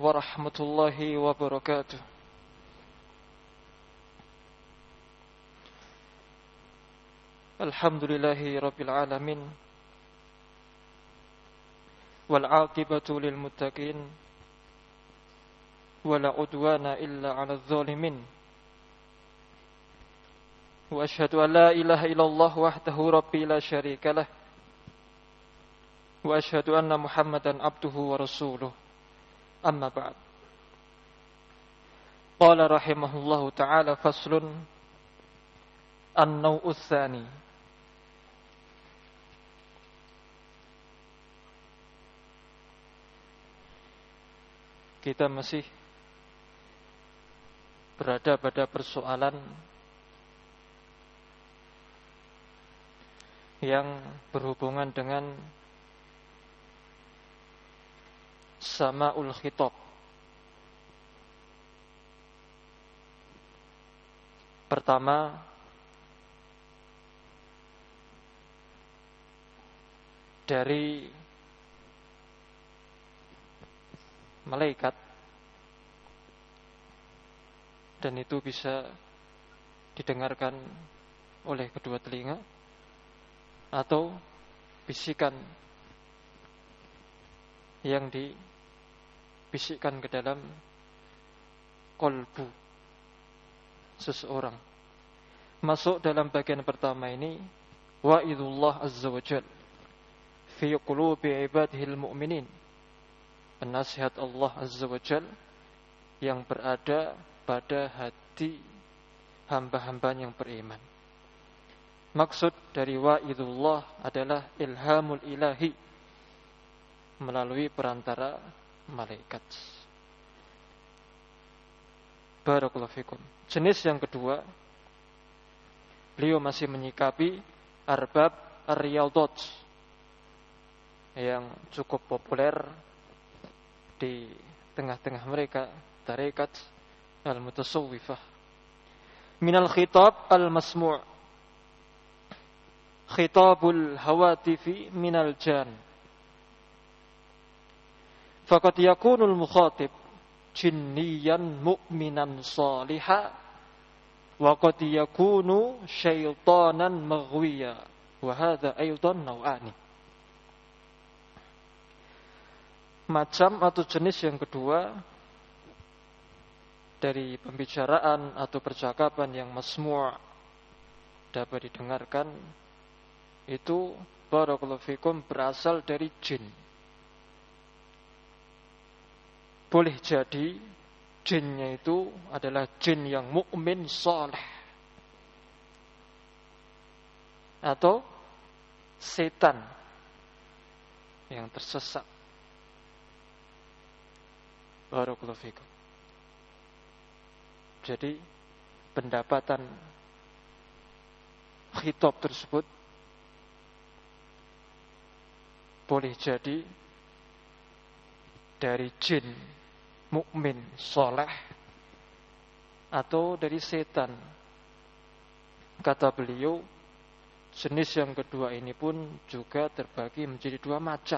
warahmatullahi wabarakatuh. Alhamdulillahi rabbil alamin. Wal aqibatu lil muttaqin. Wala udwana illa 'alal zalimin. Wa asyhadu an la ilaha illallah wahdahu rabbi la syarika lah. Wa asyhadu anna Muhammadan abduhu wa rasuluh. Amma ba'd. Qala rahimahullahu ta'ala faslun an-naw'u tsani. Kita masih berada pada persoalan yang berhubungan dengan sama'ul khitab. Pertama, dari malaikat, dan itu bisa didengarkan oleh kedua telinga, atau bisikan yang dibisikkan ke dalam qalbu seseorang. Masuk dalam bagian pertama ini, wa'idullah azza wa jal fi qulubi ibadihil mu'minin, penasihat Allah azza wa jal yang berada pada hati hamba-hamba yang beriman. Maksud dari wa'idullah adalah ilhamul ilahi melalui perantara malaikat. Barakallahu fikum. Jenis yang kedua, beliau masih menyikapi arbab ar-riyadat yang cukup populer di tengah-tengah mereka, tarekat al-mutasawwifah. Minal khitab al-masmu' khitabul hawatifi minal jan. Faqad yakunul mukhatib jinniyan mu'minan saliha wa qad yakunu syaitanan maghwiya wa hadha aidan naw'ani. Macam atau jenis yang kedua dari pembicaraan atau percakapan yang masmu' dapat didengarkan itu barakallahu fikum berasal dari jin. Boleh jadi jinnya itu adalah jin yang mukmin saleh, atau setan yang tersesat. Barakallahu fikum. Jadi pendapatan khitab tersebut boleh jadi dari jin mukmin saleh atau dari setan. Kata beliau, jenis yang kedua ini pun juga terbagi menjadi dua macam.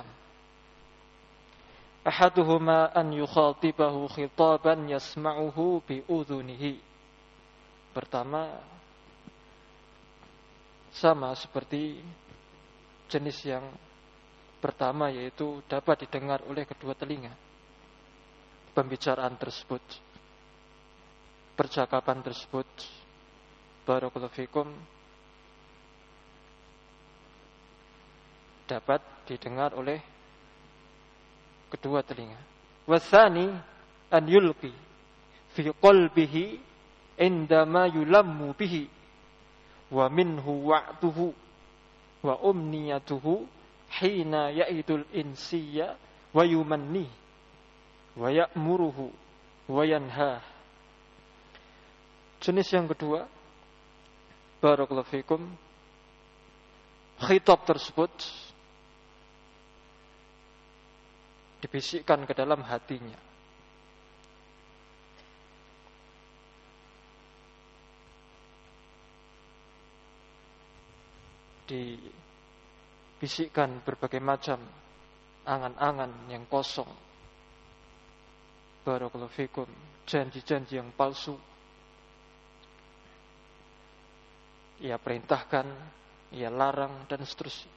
Ahaduhuma an yukhatibahu khitaban yasma'uhu bi udhunihi. Pertama, sama seperti jenis yang pertama, yaitu dapat didengar oleh kedua telinga. Pembicaraan tersebut, percakapan tersebut, barakallahu fikum, dapat didengar oleh kedua telinga. Wasani an yulqi fi qalbihi indama yulammu bihi wa minhu wa'tuhu wa umniyatuhu hina ya'idul insiyya wa yumanni wa ya'muruhu wa yanha. Jenis yang kedua, barakallahu fikum, khitab tersebut dibisikkan ke dalam hatinya. Dibisikkan berbagai macam angan-angan yang kosong, Barakallahu fikum, janji-janji yang palsu. Ia perintahkan, ia larang, dan seterusnya.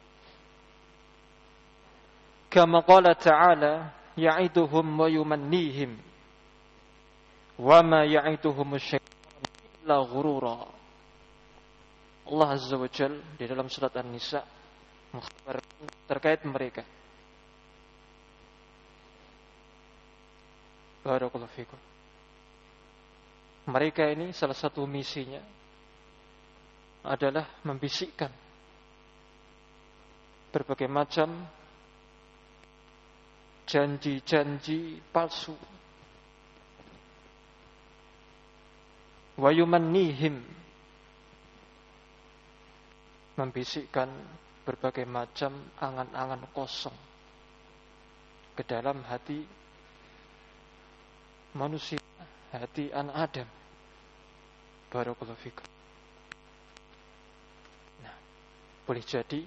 Kama qala ta'ala, ya'iduhum wa yumannihim, wa ma ya'iduhum asy-syaitanu illa ghurura. Allah Azza wa Jalla di dalam surat An-Nisa mengkhabarkan terkait mereka. Barakallahu fikum. Mereka ini salah satu misinya adalah membisikkan berbagai macam janji-janji palsu. Wa yumannihim, membisikkan berbagai macam angan-angan kosong ke dalam hati manusia, hati anak Adam. Barakallahu fikum. Nah, boleh jadi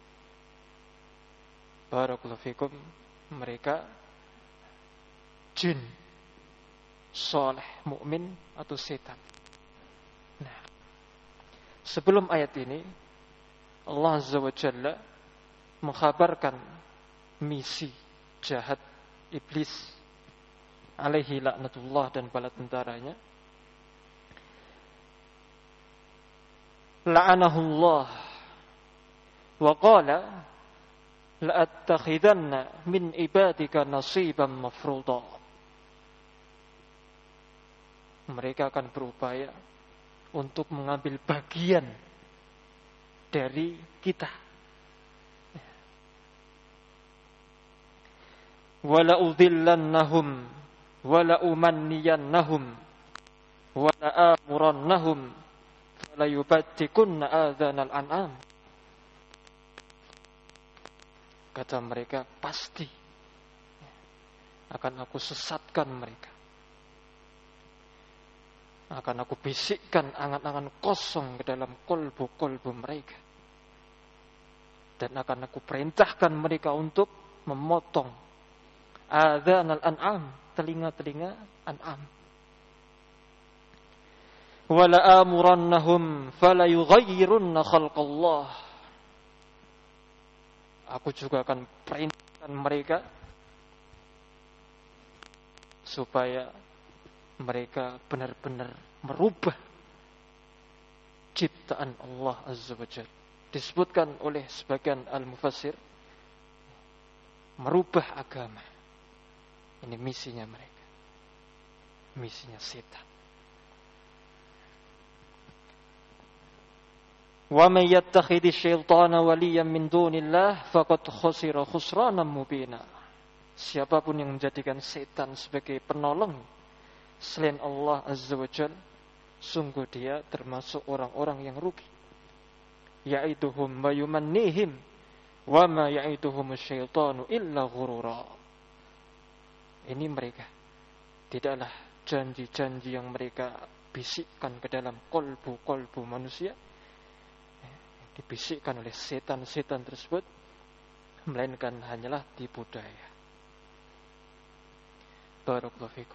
barakallahu fikum, mereka jin saleh, mukmin atau setan. Nah, sebelum ayat ini Allah Azza wa Jalla mengkhabarkan misi jahat iblis alaihi laknatullah dan bala tentaranya. La'anahullah wa qala la'attakhidanna min ibadika nasiban mafruḍa. Mereka akan berupaya untuk mengambil bagian dari kita. Wala udhillannahum wala umanniyannahum wala amurannahum fala yubattikunna adhanal an'am. Kata mereka, pasti akan aku sesatkan mereka, akan aku bisikkan angan-angan kosong ke dalam kolbu-kolbu mereka, dan akan aku perintahkan mereka untuk memotong adhanal an'am, telinga-telinga an'am. Wala amurannahum fala yughayyirunna khalqallah. Aku juga akan perintahkan mereka supaya mereka benar-benar merubah ciptaan Allah Azza wa Jalla. Disebutkan oleh sebagian al-mufassir, merubah agama. Ini misinya mereka, misinya setan. Wa may yattakhidhish syaitana waliyan min dunillah faqad khasira khusranan mubina. Siapapun yang menjadikan setan sebagai penolong selain Allah Azza wa Jalla, sungguh dia termasuk orang-orang yang rugi. Ya'iduhum wa yumannihim wa ma ya'iduhum asy-syaitanu illa ghurura. Ini mereka, tidaklah janji-janji yang mereka bisikkan ke dalam kolbu-kolbu manusia, dibisikkan oleh setan-setan tersebut, melainkan hanyalah tipu daya. Barakallahu fikum.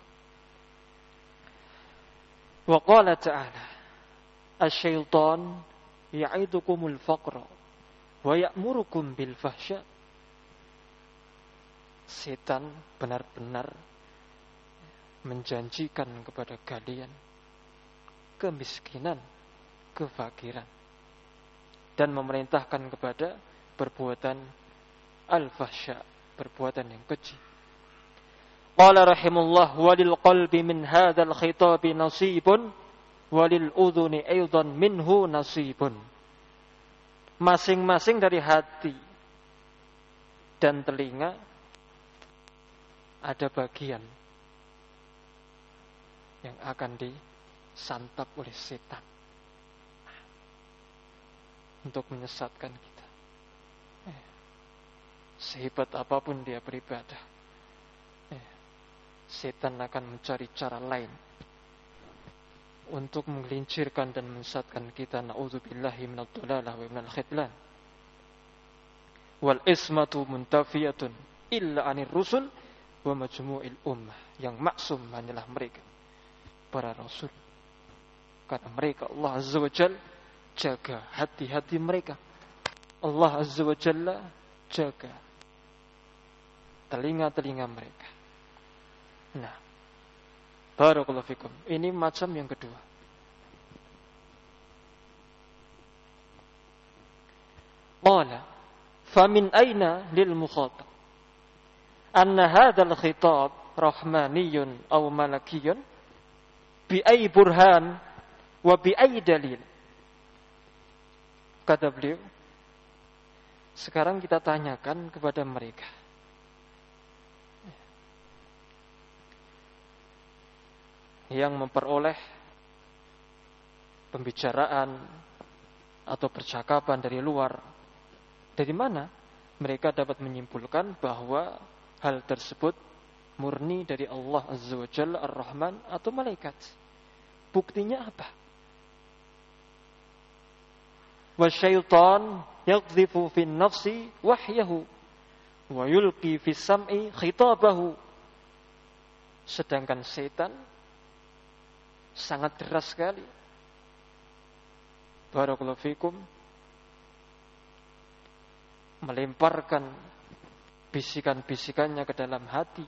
Wa qala ta'ala, asy-syaitan ya'idukumul faqra wa ya'murukum bil fahsya. Setan benar-benar menjanjikan kepada kalian kemiskinan, kefakiran, dan memerintahkan kepada perbuatan al-fahsya, perbuatan yang keji. Qala rahimullah, walil qalbi min hadzal khitabi nasibun walil udhuni aidan minhu nasibun. Masing-masing dari hati dan telinga ada bagian yang akan disantap oleh setan untuk menyesatkan kita. Sehebat apapun dia beribadah, setan akan mencari cara lain untuk menggelincirkan dan menyesatkan kita. Na'udzubillahi minadh dhalalah wa minal khidlan. Wal ismatu muntafiyatun illa 'anir rusul wa majmu'il ummah. Yang maksum hanyalah mereka, para rasul. Karena mereka Allah Azza wa Jalla jaga hati-hati mereka. Allah Azza wa Jalla jaga telinga-telinga mereka. Nah, barakallahu fikum. Ini macam yang kedua. Qala famin aina lil mukhatab anna hadzal khitab rahmaniyun aw malakiyun bi ay burhan wa bi ay dalil. Kata beliau, sekarang kita tanyakan kepada mereka, yang memperoleh pembicaraan atau percakapan dari luar, dari mana mereka dapat menyimpulkan bahwa hal tersebut murni dari Allah Azza wa Jalla Ar-Rahman atau malaikat? Buktinya apa? Wa syaitan yaqdhifu fin nafsi wahyahu wa yulqi fis sam'i khitabahu. Sedangkan setan sangat deras sekali, barakallahu fikum, melemparkan bisikan-bisikannya ke dalam hati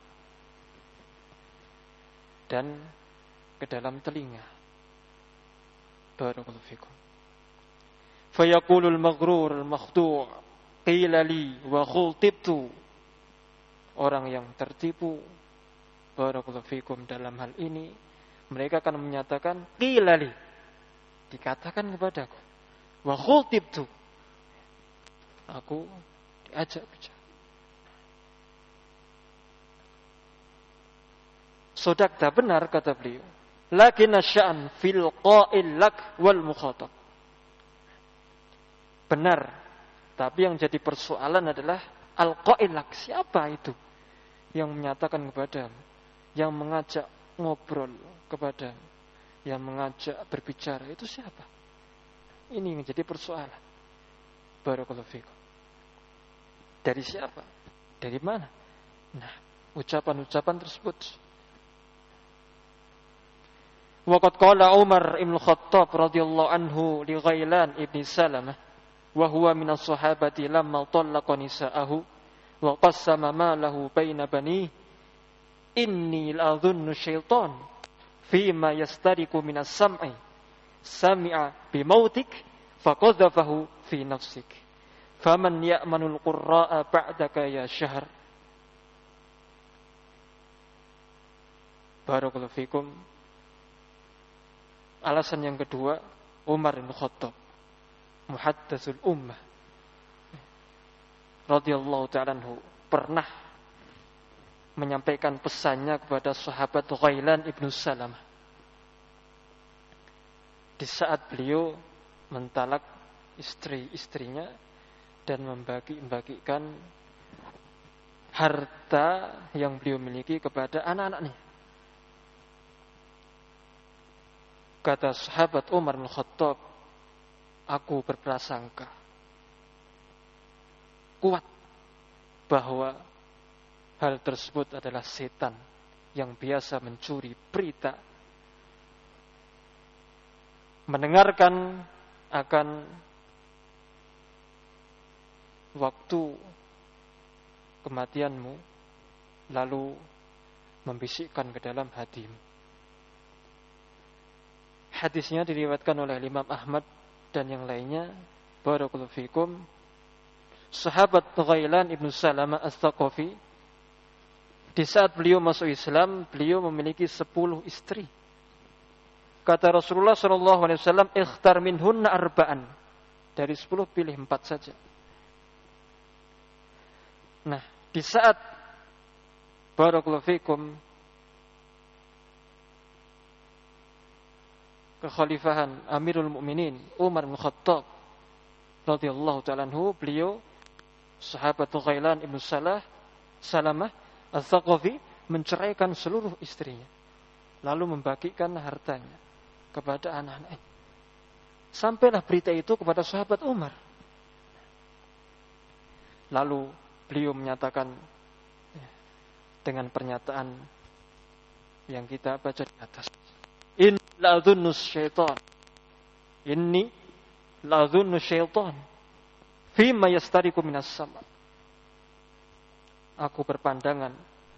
dan ke dalam telinga. Barakallahu fikum. Fayaqulul maghrur al-makhdu' qila li wa khultibtu. Orang yang tertipu, barakallahu fikum, dalam hal ini mereka akan menyatakan qila li, dikatakan kepadaku, wa khultibtu, aku diajak bicara. Sodakta, benar kata beliau, lakin asya'an fil qa'il lak wal mukhatab. Benar, tapi yang jadi persoalan adalah al-qa'il lak, siapa itu yang menyatakan kepadamu, yang mengajak ngobrol kepadamu, yang mengajak berbicara, itu siapa? Ini yang menjadi persoalan. Barakallahu fikum. Dari siapa? Dari mana? Nah, ucapan-ucapan tersebut. Waqad qala Umar ibn Khattab radhiyallahu anhu li Ghailan ibn Salamah wa huwa min as-sahabati lamma talaqa nisa'ahu wa qassama malahu baina bani inni la'adhunnu syaitan fima yastariku min as-sam'i sami'a bimautik faqadhafahu fi nafsik faman ya'manul qurra'a ba'daka ya syahr. Barakallahu fikum. Alasan yang kedua, Umar bin Khattab, muhaddatsul ummah radhiyallahu ta'ala anhu, pernah menyampaikan pesannya kepada sahabat Ghailan ibnu Salamah di saat beliau mentalak istri-istrinya dan membagi-bagikan harta yang beliau miliki kepada anak-anaknya. Kata sahabat Umar bin Khattab, aku berprasangka kuat bahwa hal tersebut adalah setan yang biasa mencuri berita, mendengarkan akan waktu kematianmu, lalu membisikkan ke dalam hatimu. Hadisnya diriwayatkan oleh Imam Ahmad dan yang lainnya. Barakallahu fikum. Sahabat Ghailan ibnu Salamah As-Thaqafi, di saat beliau masuk Islam, beliau memiliki 10 istri. Kata Rasulullah SAW, ikhtar minhunna arba'an. Dari 10 pilih 4 saja. Nah, di saat barakallahu fikum kekhalifahan Amirul Mukminin Umar bin Khattab radhiyallahu ta'ala anhu, beliau sahabat Ghailan ibnu Salamah Al-Thaqafi menceraikan seluruh istrinya, lalu membagikan hartanya kepada anak-anaknya. Sampailah berita itu kepada sahabat Umar. Lalu beliau menyatakan dengan pernyataan yang kita baca di atas. Inni la'adhunnu syaitan. Inni la'adhunnu syaitan fima yastariku minas sama. Aku berpandangan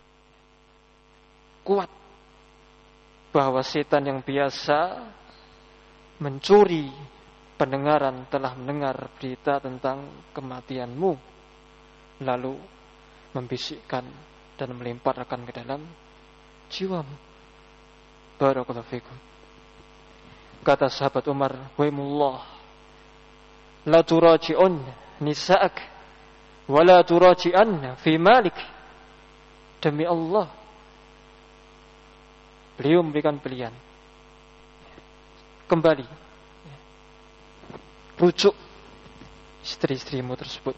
kuat bahwa setan yang biasa mencuri pendengaran telah mendengar berita tentang kematianmu, lalu membisikkan dan melemparkan ke dalam jiwamu. Barakallahu fikum. Kata sahabat Umar, "Waimullah, la turaji'un nisa'ak wa la turaji'anna fi malik." Demi Allah, beliau memberikan pilihan. Kembali, rujuk istri-istrimu tersebut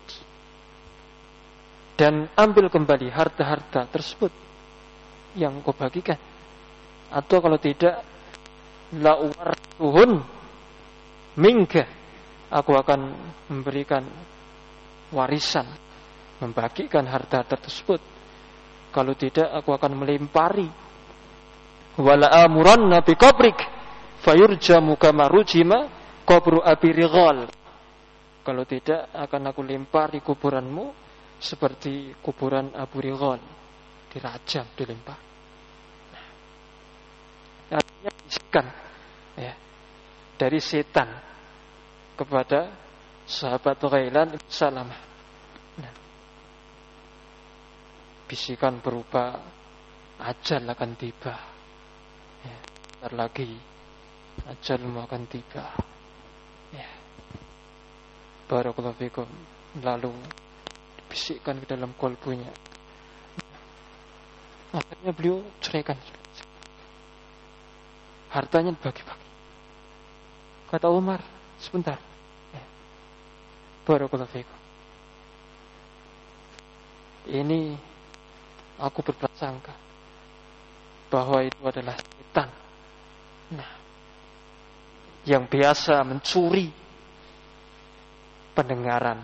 dan ambil kembali harta-harta tersebut yang kau bagikan. Atau kalau tidak, la uwartuhun minka, aku akan memberikan warisan, membagikan harta tersebut. Kalau tidak, aku akan melempari. Wala amuranna bi qabrik fayurjamu kama rujima qabru abi righal. Kalau tidak, akan aku lempari kuburanmu seperti kuburan Abu Righal, dirajam, dilempar. Artinya bisikan ya, dari setan kepada sahabat Ghailan bin Salamah. Nah, bisikan berupa ajal akan tiba. Ya, bentar lagi ajalmu akan tiba. Ya. Barakallahu fikum. Lalu bisikkan ke dalam kolbunya. Akhirnya beliau ceraikan. Hartanya dibagi-bagi. Kata Umar, sebentar. Barakallahu fikum. Ini aku berprasangka bahwa itu adalah setan. Nah, yang biasa mencuri pendengaran.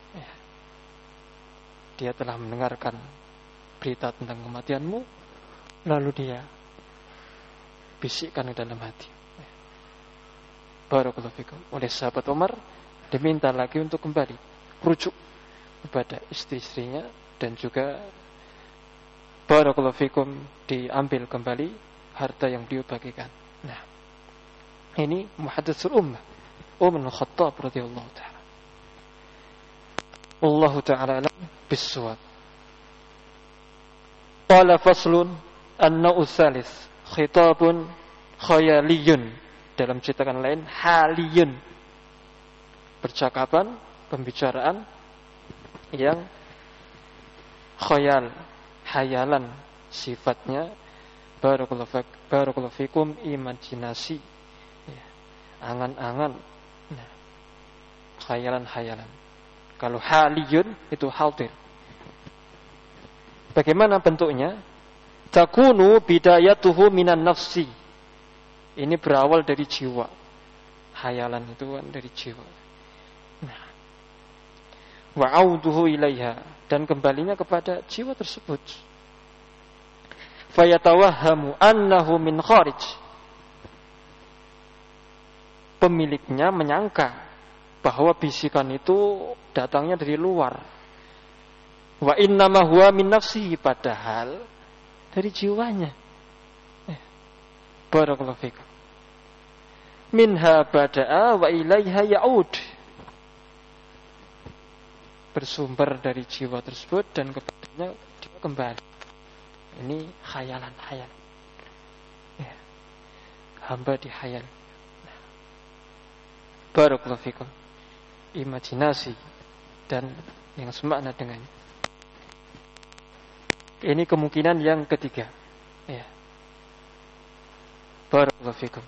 Dia telah mendengarkan berita tentang kematianmu, lalu dia bisikkan ke dalam hati. Barakallahu fikum. Oleh sahabat Umar diminta lagi untuk kembali rujuk kepada istri-istrinya, dan juga barakallahu fikum diambil kembali harta yang beliau bagikan. Nah, ini muhadditsul ummah Umar bin Khattab radhiyallahu taala. Wallahu taala alam bis-shawab. Qala faslun an-naw'u tsalits khitabun khayaliyun, dalam cetakan lain haliyun, percakapan, pembicaraan yang khayal, hayalan sifatnya. Barakallahu fikum, imajinasi ya, angan-angan, nah, khayalan-khayalan. Kalau haliyun itu hadir. Bagaimana bentuknya? Takunu bidayatuhu minan nafsi. Ini berawal dari jiwa. Hayalan itu kan dari jiwa. Nah, wa'auduhu ilaiha, dan kembalinya kepada jiwa tersebut. Fayatawahhamu annahu min kharij. Pemiliknya menyangka bahwa bisikan itu datangnya dari luar. Wa innama huwa min nafsihi, padahal dari jiwanya. Barakallahu fikum. Minha bada'a wa ilaiha ya'ud. Bersumber dari jiwa tersebut dan kepadanya dia kembali. Ini khayalan-khayalan. Ya. Hamba dihayal. Barakallahu fikum. Imajinasi dan yang semakna dengannya. Ini kemungkinan yang ketiga. Ya. Barakallahu fikum.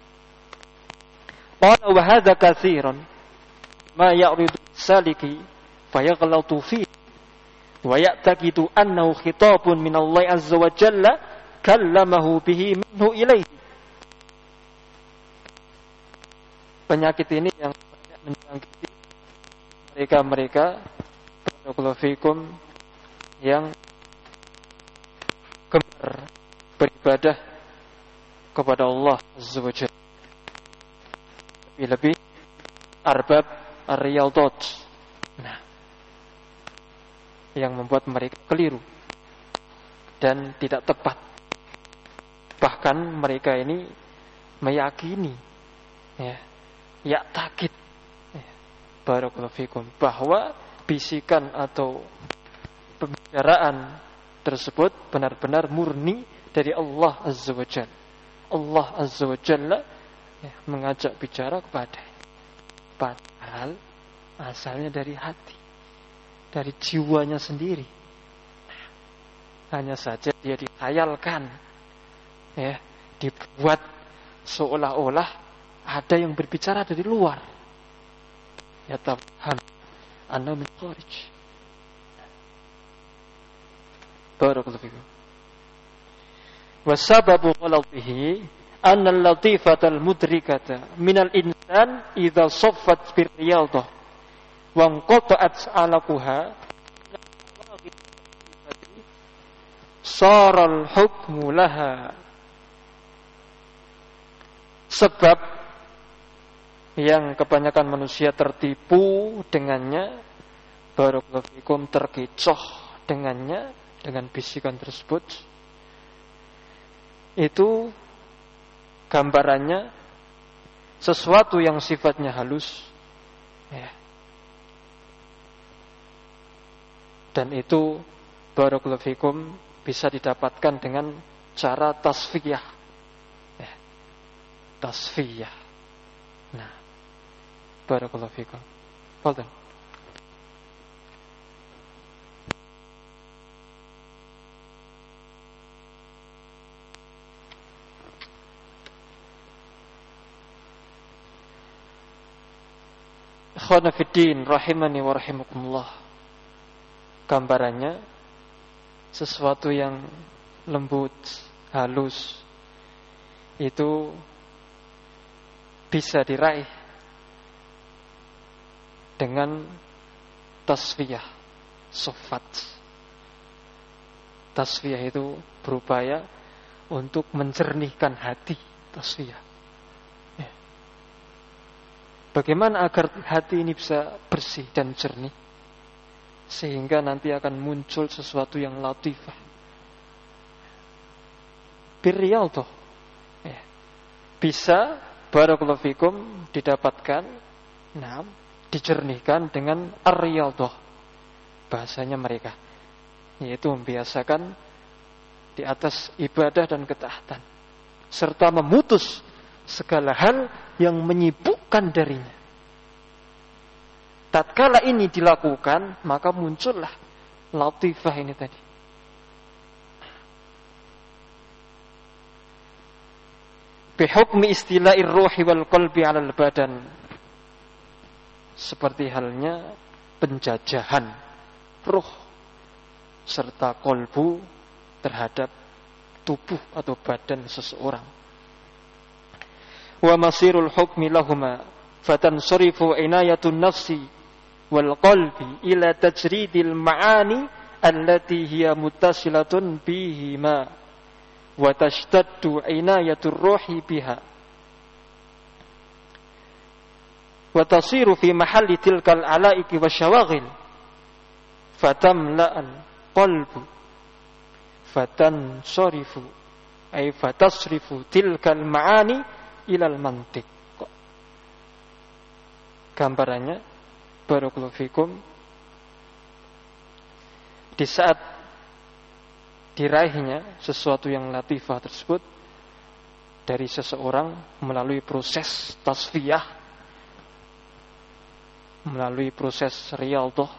Qala wa hadza katsiran ma ya'ridu saliki fayaghlatu fi wa ya'taqidu annahu khitabun min Allah azza wa jalla kallamahu bihi minhu ilaihi. Penyakit ini yang menjangkiti mereka-mereka barakallahu fikum yang gemar beribadah kepada Allah Azza wa Jalla. Lebih arbab ar-riyadat. Nah, yang membuat mereka keliru dan tidak tepat. Bahkan mereka ini meyakini, ya takid, barakallahu fikum, bahwa bisikan atau pembicaraan tersebut benar-benar murni dari Allah Azza wa Jalla. Allah Azza wa Jalla mengajak bicara kepada, padahal asalnya dari hati, dari jiwanya sendiri. Hanya saja dia dikhayalkan, dibuat seolah-olah ada yang berbicara dari luar. Ya tafham anna min kharij. Barakallahu fikum. Wa sababu ghalatihi anna al-latifata al-mudrikata min al-insan idza saffat bir riyadah wa anqata'at 'alaquha sara al-hukmu laha. Sebab yang kebanyakan manusia tertipu dengannya, barakallahu fikum, terkecoh dengannya, dengan bisikan tersebut, itu gambarannya sesuatu yang sifatnya halus, dan itu barakallahu fikum bisa didapatkan dengan cara tasfiyah. Tasfiyah. Nah, barakallahu fikum. Fadhal. Ikhwana fiddin rahimani wa rahimakumullah. Gambarannya sesuatu yang lembut, halus, itu bisa diraih dengan tasfiyah, sofat. Tasfiyah itu berupaya untuk mencernihkan hati, tasfiyah. Bagaimana agar hati ini bisa bersih dan jernih, sehingga nanti akan muncul sesuatu yang latifah, birriyadhah, bisa barakallahu fikum didapatkan, dijernihkan dengan ar-riyadhah, bahasanya mereka, yaitu membiasakan di atas ibadah dan ketaatan, serta memutus segala hal yang menyibukkan darinya. Tatkala ini dilakukan, maka muncullah latifah ini tadi. Bihukmi istila'ir ruhi wal qalbi 'alal badan. Seperti halnya penjajahan ruh serta kolbu terhadap tubuh atau badan seseorang. Wa masirul hukmi lahuma fatansarifu inayatun nafsi wal qalbi ila tajridil ma'ani allati hiya muttasilatun bihima wa tashtaddu inayatur ruhi biha wa tasiru fi mahalli tilkal alaiki wasyawaghil fatamla'al qalbu fatansarifu ay fatasrifu tilkal ma'ani ilal mantiq. Gambarannya barakallahu fikum, di saat diraihnya sesuatu yang latifah tersebut dari seseorang melalui proses tasfiyah, melalui proses riyadhah,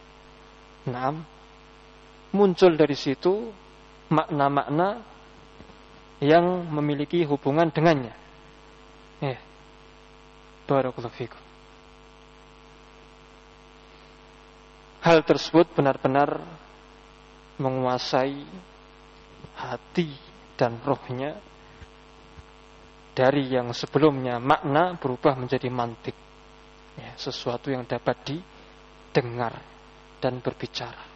muncul dari situ makna-makna yang memiliki hubungan dengannya. Barakallahu fikum. Hal tersebut benar-benar menguasai hati dan rohnya, dari yang sebelumnya makna berubah menjadi mantik, sesuatu yang dapat didengar dan berbicara.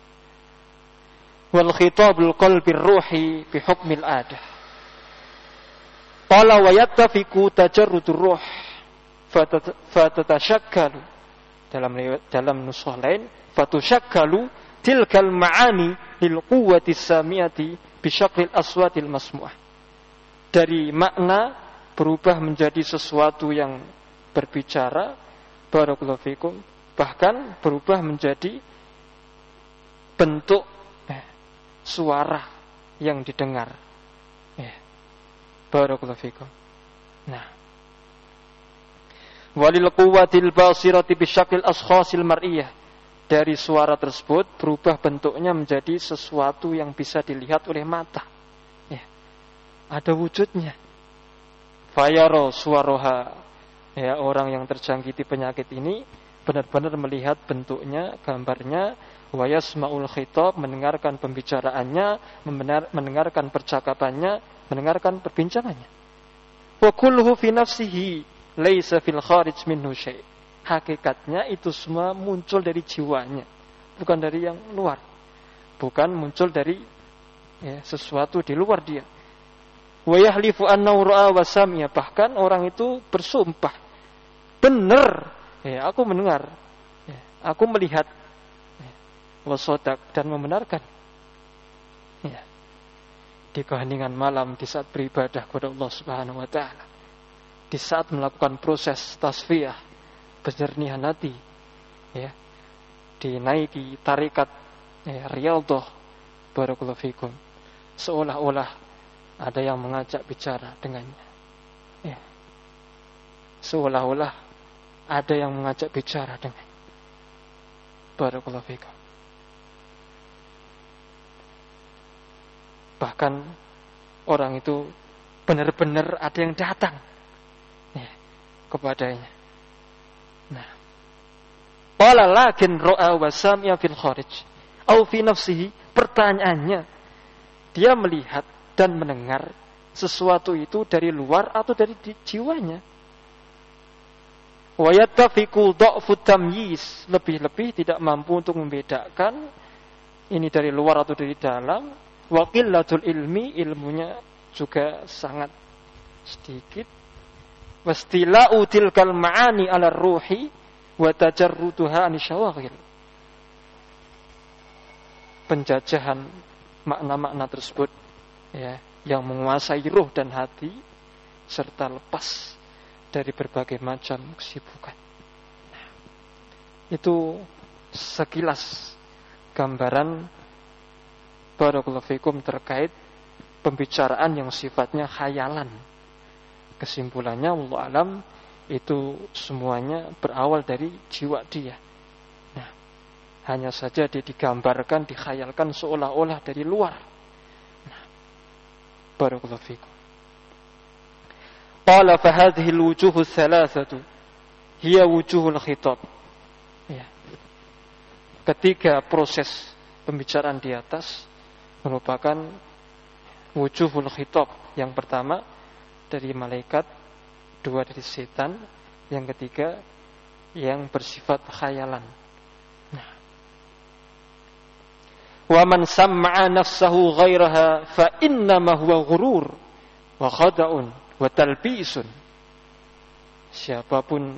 Wal khitabul qalbir ruhi bi hukmil adah. Qala wa yattafiqu tajarrudur ruh fatatashakkalu, dalam nuskhah lain fatushakkalu tilkal ma'ani lil quwwati samiati bi syaklil aswatil masmu'ah. Dari makna berubah menjadi sesuatu yang berbicara, barakallahu fikum, bahkan berubah menjadi bentuk suara yang didengar. Barakallahu fikum. Nah, walil quwwatil basirati bi syaklil ashkhasil mar'iyah, dari suara tersebut berubah bentuknya menjadi sesuatu yang bisa dilihat oleh mata. Ada wujudnya. Fayaro suwaroha, orang yang terjangkiti penyakit ini benar-benar melihat bentuknya, gambarnya, wa yasma'ul khitab, mendengarkan pembicaraannya, mendengarkan percakapannya, mendengarkan perbincangannya. Wa kulluhu fi nafsihi laisa fil kharij minhu syai'. Hakikatnya itu semua muncul dari jiwanya, bukan dari yang luar. Bukan muncul dari sesuatu di luar dia. Wa yahlifu annahu ra'a wa sami'a, bahkan orang itu bersumpah, benar, aku mendengar, aku melihat, wa shadaq, dan membenarkan. Di keheningan malam, di saat beribadah kepada Allah Subhanahu wa taala, di saat melakukan proses tasfiyah, penjernihan hati, dinaiki tarikat riyadhah, barakallahu fikum, seolah-olah ada yang mengajak bicara dengannya, seolah-olah ada yang mengajak bicara dengannya, barakallahu fikum. Bahkan orang itu benar-benar ada yang datang kepadanya. Nah, qala lakin ra'a wa sami'a fil kharij au fi nafsihi, pertanyaannya, dia melihat dan mendengar sesuatu itu dari luar atau dari jiwanya. Wa yattafiqu dha'fu tamyiz, lebih-lebih tidak mampu untuk membedakan ini dari luar atau dari dalam. Wa qillatul ilmi, ilmunya juga sangat sedikit. Wastila'u tilkal ma'ani 'ala ruhi wa tajarruduha anisyawaghil, penjajahan makna-makna tersebut yang menguasai ruh dan hati serta lepas dari berbagai macam kesibukan. Itu sekilas gambaran barakallahu fikum terkait pembicaraan yang sifatnya khayalan. Kesimpulannya wallahu alam itu semuanya berawal dari jiwa dia. Nah, hanya saja dia digambarkan, dikhayalkan seolah-olah dari luar. Nah, barakallahu fikum. Qala fa hadhihi al-wujuh ats-tsalatsatu hiya wujuhul khitab. Ketiga proses pembicaraan di atas merupakan wujuhul khitab. Yang pertama dari malaikat, dua dari setan, yang ketiga yang bersifat khayalan. Nah, wa man sam'a nafsahu ghairaha fa innama huwa ghurur wa khada'un wa talbisun. Siapapun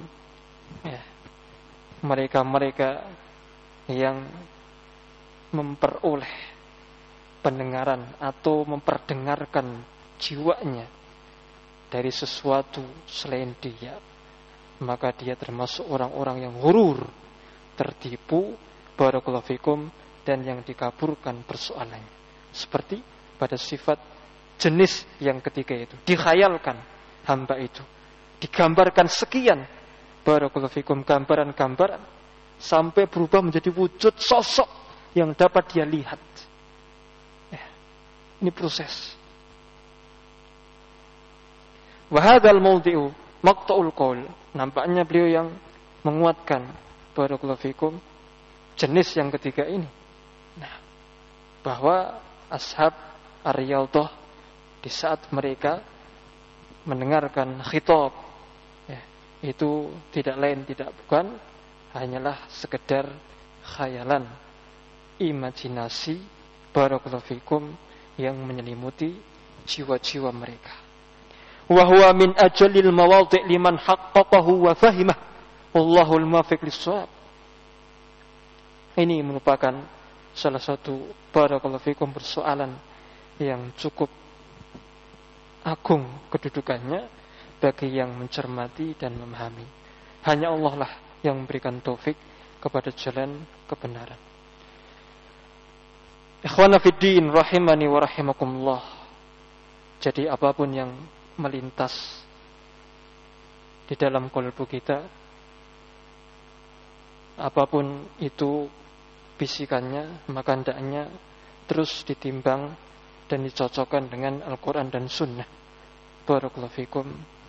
mereka-mereka yang memperoleh pendengaran atau memperdengarkan jiwanya dari sesuatu selain dia, maka dia termasuk orang-orang yang ghurur, tertipu, barakallahu fikum, dan yang dikaburkan persoalannya. Seperti pada sifat jenis yang ketiga itu, dikhayalkan hamba itu, digambarkan sekian, barakallahu fikum, gambaran-gambaran, sampai berubah menjadi wujud sosok yang dapat dia lihat. Ini proses. Wa hadzal mawdi'u maqta'ul qaul. Nampaknya beliau yang menguatkan barakallahu fikum jenis yang ketiga ini. Nah, bahwa ashab ar-riyadhah di saat mereka mendengarkan khitab, itu tidak lain tidak bukan hanyalah sekedar khayalan, imajinasi, barakallahu fikum, yang menyelimuti jiwa-jiwa mereka. wa huwa min ajalil mawadhi' liman haqqaqahu wa fahimah. Wallahul muwaffiq lis-shawab. Ini merupakan salah satu barakallahu fikum persoalan yang cukup agung kedudukannya bagi yang mencermati dan memahami. Hanya Allah lah yang memberikan taufik kepada jalan kebenaran. Ikhwana fiddin rahimani wa rahimakumullah. Jadi apapun yang melintas di dalam qalbu kita, apapun itu bisikannya, maka hendaknya terus ditimbang dan dicocokkan dengan Al-Quran dan Sunnah. Barakallahu fikum.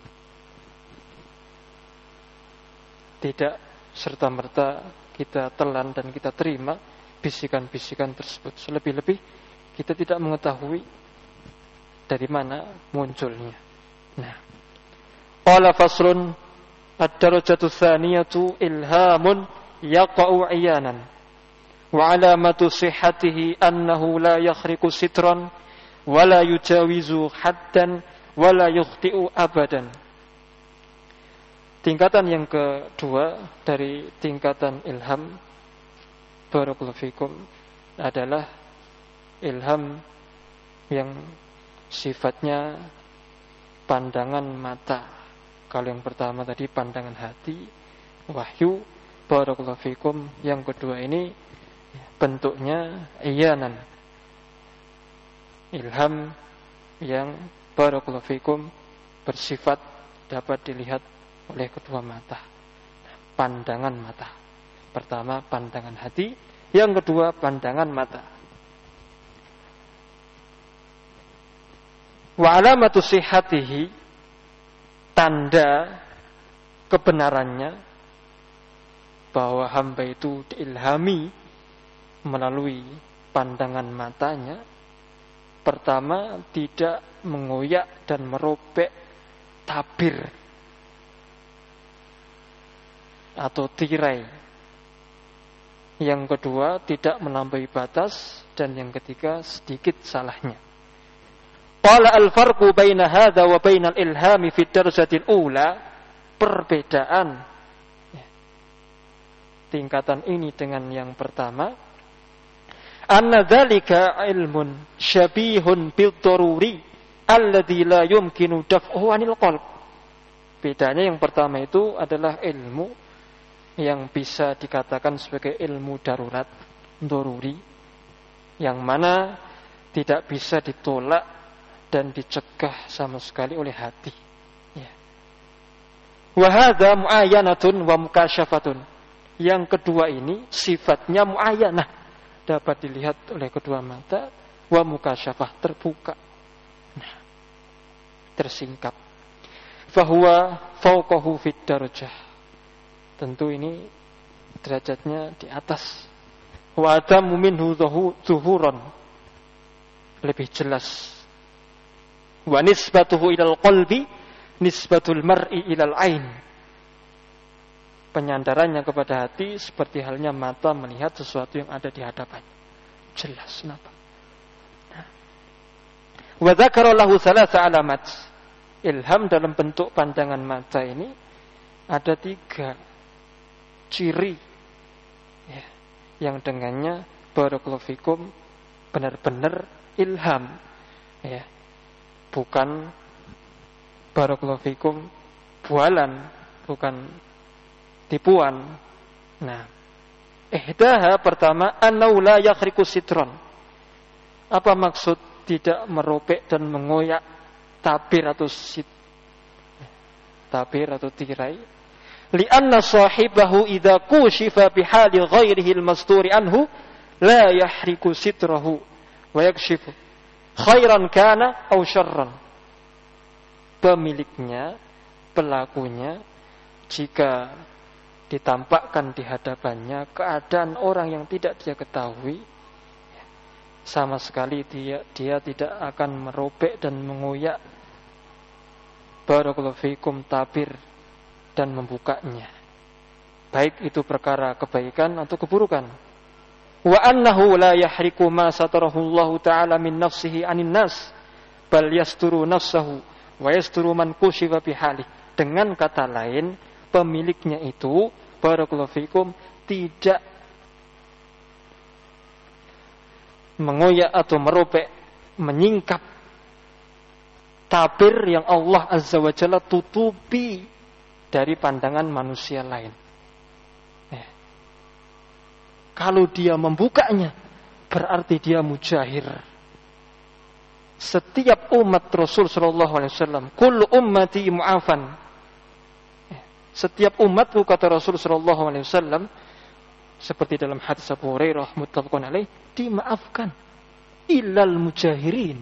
Tidak serta-merta kita telan dan kita terima bisikan-bisikan tersebut. Selebih-lebih kita tidak mengetahui dari mana munculnya. Nah, qala faslun ad-darajatu tsaniyatu ilhamun yaqa'u 'iyanan wa 'alamatu sihhatihi annahu la yakhriqu sitran wa la yujawizu haddan wa la yukhti'u abadan. Tingkatan yang kedua dari tingkatan ilham, barakallahu fikum, adalah ilham yang sifatnya pandangan mata. Kalau yang pertama tadi pandangan hati, wahyu, barakallahu fikum. Yang kedua ini bentuknya iyanan, ilham yang barakallahu fikum bersifat dapat dilihat oleh kedua mata. Pandangan mata. Pertama pandangan hati, yang kedua pandangan mata. Wa alamatu sihhatihi, tanda kebenarannya bahwa hamba itu diilhami melalui pandangan matanya. Pertama, tidak mengoyak dan merobek tabir atau tirai. Yang kedua, tidak melampaui batas. Dan yang ketiga, sedikit salahnya. Qala al-farqu baina hadha wa baina al-ilhami fi darajatil ula. Perbedaan tingkatan ini dengan yang pertama, anna dzalika ilmun syabihun bid-daruri alladzi la yumkinu daf'uhu 'anil qalb. Bedanya yang pertama itu adalah ilmu yang bisa dikatakan sebagai ilmu darurat, doruri, yang mana tidak bisa ditolak dan dicegah sama sekali oleh hati. Wa hadza muayyanatun wa mukasyafatun. Yang kedua ini sifatnya muayyanah, dapat dilihat oleh kedua mata, wa mukasyafah, terbuka, tersingkap. Fahuwa fawqahu fid darajah. Tentu ini derajatnya di atas. Wa adamu minhu zuhuran, lebih jelas. Wa nisbatuhu ilal qalbi nisbatul mar'i ilal ain. Penyandarannya kepada hati seperti halnya mata melihat sesuatu yang ada di hadapannya. Jelas nampak. Wa dzakara lahu thalatha alamat. Ilham dalam bentuk pandangan mata ini ada 3 ciri ya, yang dengannya barakallahu fikum benar-benar ilham ya, bukan barakallahu fikum bualan, bukan tipuan. Nah, ihdaha pertama annau la yakhriqu sitron. Apa maksud tidak merobek dan mengoyak tabir atau tirai? Lianna sahibahu idza kushifa bihali ghairihi al-masturi anhu la yahriku sitrahu wa yakshifu khairan kana aw syarran. Pemiliknya, pelakunya, jika ditampakkan di hadapannya keadaan orang yang tidak dia ketahui, sama sekali dia tidak akan merobek dan mengoyak barakallahu fikum tabir dan membukanya, baik itu perkara kebaikan atau keburukan. Wa annahu la yahriku ma satarahu Allah ta'ala min nafsihi 'anil nas bal yasturu nafsahu Wa yasturu man kushifa bihali. Dengan kata lain, pemiliknya itu barakallahu fikum tidak mengoyak atau merobek, menyingkap tabir yang Allah Azza wa Jalla tutupi dari pandangan manusia lain. Kalau dia membukanya, berarti dia mujahir. Setiap umat Rasul sallallahu alaihi wasallam, kullu ummati mu'afan. Setiap umatku, kata Rasul sallallahu alaihi wasallam, seperti dalam hadis Abu Hurairah muttafaqun alaih, dimaafkan illal mujahirin,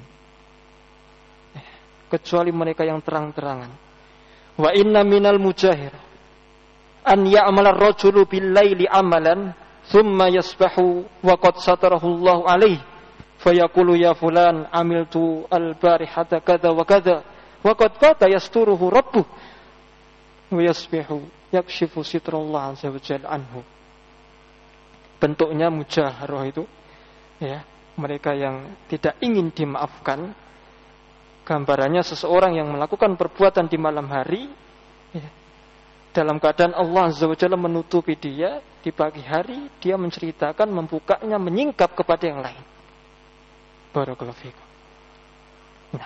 kecuali mereka yang terang-terangan. Wa inna minal mujahir an ya'mala ar-rajulu bil-laili amalan thumma yasbahu wa qad satarahu Allah alaihi fayaqulu ya fulan amiltu al-barihata kadza wa kadza wa qad fata yasturuhu rabbuh wa yasbihu yakshifu sitrallah azza wa jalla anhu. Bentuknya mujaharah itu, ya, mereka yang tidak ingin dimaafkan. Gambarannya seseorang yang melakukan perbuatan di malam hari, ya, dalam keadaan Allah Azza wa Jalla menutupi dia. Di pagi hari dia menceritakan, membukanya, menyingkap kepada yang lain. Barakallahu fikum. Nah,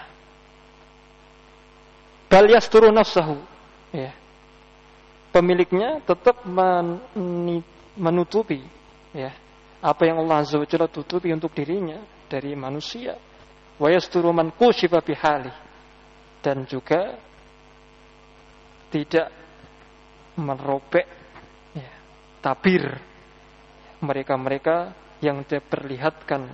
bal yasturu nafsahu, ya, pemiliknya tetap menutupi, ya, apa yang Allah Azza wa Jalla tutupi untuk dirinya dari manusia. Wa yasturu man kushifa bihali, dan juga tidak merobek, ya, tabir mereka-mereka yang diperlihatkan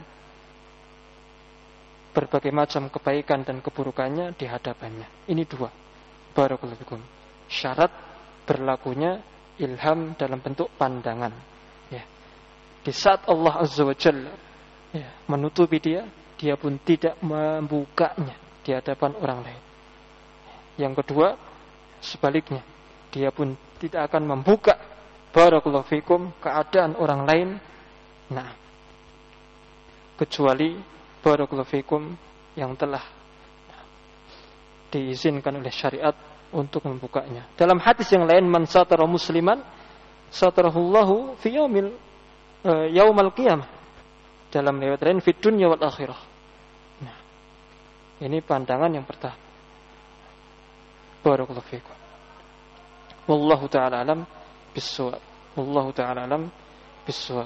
berbagai macam kebaikan dan keburukannya di hadapannya. Ini dua, barakallahu fikum, syarat berlakunya ilham dalam bentuk pandangan, ya. Di saat Allah Azza wa Jalla, ya, menutupi dia, dia pun tidak membukanya di hadapan orang lain. Yang kedua, sebaliknya, dia pun tidak akan membuka barakallahu fikum keadaan orang lain, nah, kecuali barakallahu fikum yang telah diizinkan oleh syariat untuk membukanya. Dalam hadis yang lain, man satara musliman satarahullahu fi yaumal qiyamah. Dalam riwayat lain, fid dunya wal akhirah. Nah, ini pandangan yang pertama. Barakallahu fikum. Wallahu ta'ala alam bis-shawab. Wallahu ta'ala alam bis-shawab.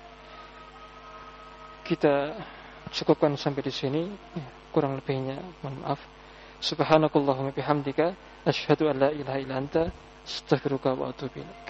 Kita cukupkan sampai di sini, ya, kurang lebihnya mohon maaf. Subhanakallahumma bihamdika asyhadu an la ilaha illa anta astaghfiruka wa atubu ilaik.